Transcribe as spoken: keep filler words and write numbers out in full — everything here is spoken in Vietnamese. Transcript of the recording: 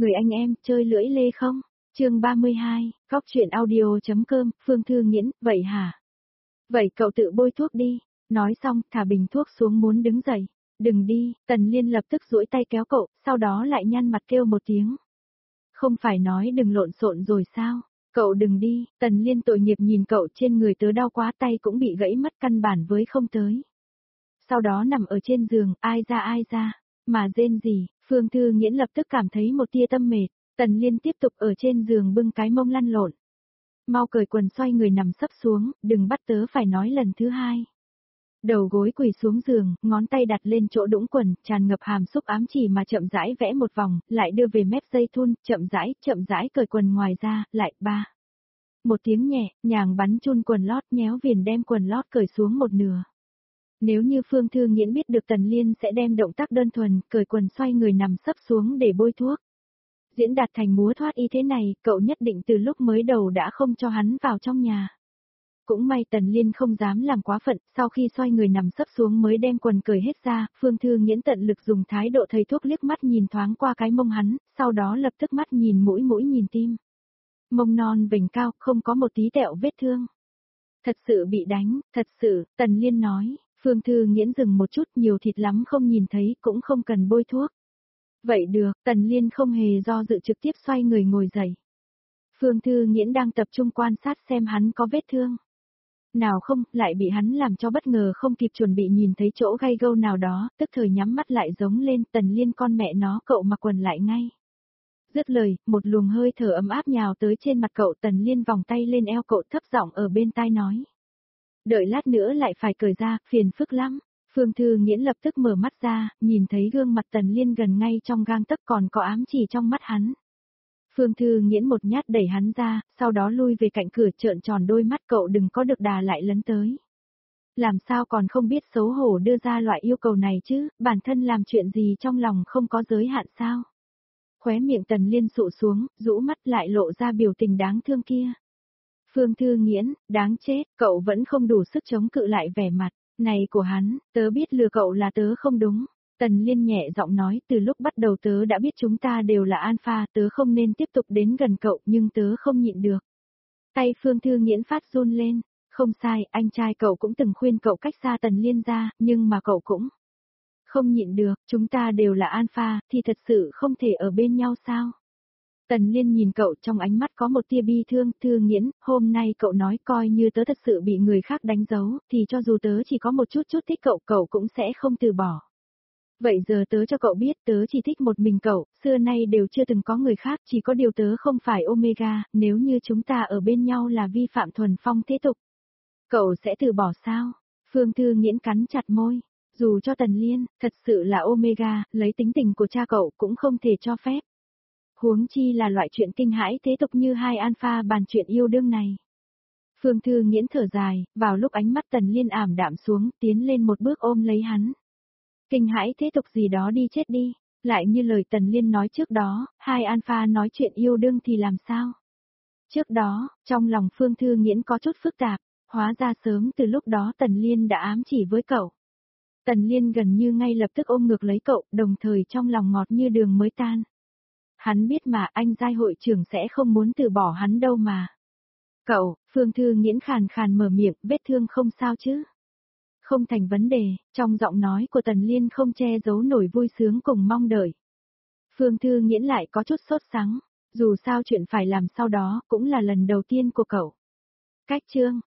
Người anh em, chơi lưỡi lê không? Chương ba mươi hai, góc truyện audio.com, Phương Thư Nghiễn, vậy hả? Vậy cậu tự bôi thuốc đi. Nói xong, thả bình thuốc xuống muốn đứng dậy. Đừng đi, Tần Liên lập tức duỗi tay kéo cậu, sau đó lại nhăn mặt kêu một tiếng. Không phải nói đừng lộn xộn rồi sao? Cậu đừng đi, Tần Liên tội nghiệp nhìn cậu, trên người tớ đau quá, tay cũng bị gãy mất, căn bản với không tới. Sau đó nằm ở trên giường, ai ra ai ra, mà rên gì, Phương Thư Nghiễn lập tức cảm thấy một tia tâm mệt. Tần Liên tiếp tục ở trên giường bưng cái mông lăn lộn. Mau cởi quần, xoay người nằm sấp xuống, đừng bắt tớ phải nói lần thứ hai. Đầu gối quỳ xuống giường, ngón tay đặt lên chỗ đũng quần, tràn ngập hàm xúc ám chỉ mà chậm rãi vẽ một vòng, lại đưa về mép dây thun, chậm rãi, chậm rãi cởi quần ngoài ra, lại ba. Một tiếng nhẹ, nhàng bắn chun quần lót, nhéo viền đem quần lót cởi xuống một nửa. Nếu như Phương Thư Nghiễn biết được Tần Liên sẽ đem động tác đơn thuần, cởi quần xoay người nằm sấp xuống để bôi thuốc. Diễn đạt thành múa thoát y thế này, cậu nhất định từ lúc mới đầu đã không cho hắn vào trong nhà. Cũng may Tần Liên không dám làm quá phận, sau khi xoay người nằm sấp xuống mới đem quần cởi hết ra, Phương Thư Nghiễn tận lực dùng thái độ thầy thuốc liếc mắt nhìn thoáng qua cái mông hắn, sau đó lập tức mắt nhìn mũi mũi nhìn tim. Mông non vểnh cao, không có một tí tẹo vết thương. Thật sự bị đánh, thật sự, Tần Liên nói, Phương Thư Nghiễn dừng một chút, nhiều thịt lắm không nhìn thấy, cũng không cần bôi thuốc. Vậy được, Tần Liên không hề do dự trực tiếp xoay người ngồi dậy. Phương Thư Nghiễn đang tập trung quan sát xem hắn có vết thương. Nào không, lại bị hắn làm cho bất ngờ, không kịp chuẩn bị nhìn thấy chỗ gai gâu nào đó, tức thời nhắm mắt lại giống lên, Tần Liên con mẹ nó, cậu mặc quần lại ngay. Dứt lời, một luồng hơi thở ấm áp nhào tới trên mặt cậu, Tần Liên vòng tay lên eo cậu, thấp giọng ở bên tai nói. Đợi lát nữa lại phải cởi ra, phiền phức lắm. Phương Thư Nghiễn lập tức mở mắt ra, nhìn thấy gương mặt Tần Liên gần ngay trong gang tấc, còn có ám chỉ trong mắt hắn. Phương Thư Nghiễn một nhát đẩy hắn ra, sau đó lui về cạnh cửa, trợn tròn đôi mắt, cậu đừng có được đà lại lấn tới. Làm sao còn không biết xấu hổ đưa ra loại yêu cầu này chứ, bản thân làm chuyện gì trong lòng không có giới hạn sao? Khóe miệng Tần Liên sụ xuống, rũ mắt lại lộ ra biểu tình đáng thương kia. Phương Thư Nghiễn, đáng chết, cậu vẫn không đủ sức chống cự lại vẻ mặt này của hắn, tớ biết lừa cậu là tớ không đúng. Tần Liên nhẹ giọng nói, từ lúc bắt đầu tớ đã biết chúng ta đều là alpha, tớ không nên tiếp tục đến gần cậu, nhưng tớ không nhịn được. Tay Phương Thư Nghiễn phát run lên, không sai, anh trai cậu cũng từng khuyên cậu cách xa Tần Liên ra, nhưng mà cậu cũng không nhịn được, chúng ta đều là alpha, thì thật sự không thể ở bên nhau sao? Tần Liên nhìn cậu, trong ánh mắt có một tia bi thương. Thư Nghiễn, hôm nay cậu nói coi như tớ thật sự bị người khác đánh dấu, thì cho dù tớ chỉ có một chút chút thích cậu, cậu cũng sẽ không từ bỏ. Vậy giờ tớ cho cậu biết, tớ chỉ thích một mình cậu, xưa nay đều chưa từng có người khác, chỉ có điều tớ không phải Omega, nếu như chúng ta ở bên nhau là vi phạm thuần phong thế tục. Cậu sẽ từ bỏ sao? Phương Thư Nghiễn cắn chặt môi, dù cho Tần Liên, thật sự là Omega, lấy tính tình của cha cậu cũng không thể cho phép. Huống chi là loại chuyện kinh hãi thế tục như hai alpha bàn chuyện yêu đương này. Phương Thư Nghiễn thở dài, vào lúc ánh mắt Tần Liên ảm đạm xuống, tiến lên một bước ôm lấy hắn. Kinh hãi thế tục gì đó đi chết đi, lại như lời Tần Liên nói trước đó, hai alpha nói chuyện yêu đương thì làm sao? Trước đó, trong lòng Phương Thư Nghiễn có chút phức tạp, hóa ra sớm từ lúc đó Tần Liên đã ám chỉ với cậu. Tần Liên gần như ngay lập tức ôm ngược lấy cậu, đồng thời trong lòng ngọt như đường mới tan. Hắn biết mà, anh giai hội trưởng sẽ không muốn từ bỏ hắn đâu mà. Cậu, Phương Thư Nghiễn khàn khàn mở miệng, vết thương không sao chứ? Không thành vấn đề, trong giọng nói của Tần Liên không che giấu nổi vui sướng cùng mong đợi. Phương Thư Nghiễn lại có chút sốt sắng, dù sao chuyện phải làm sau đó cũng là lần đầu tiên của cậu. Cách chương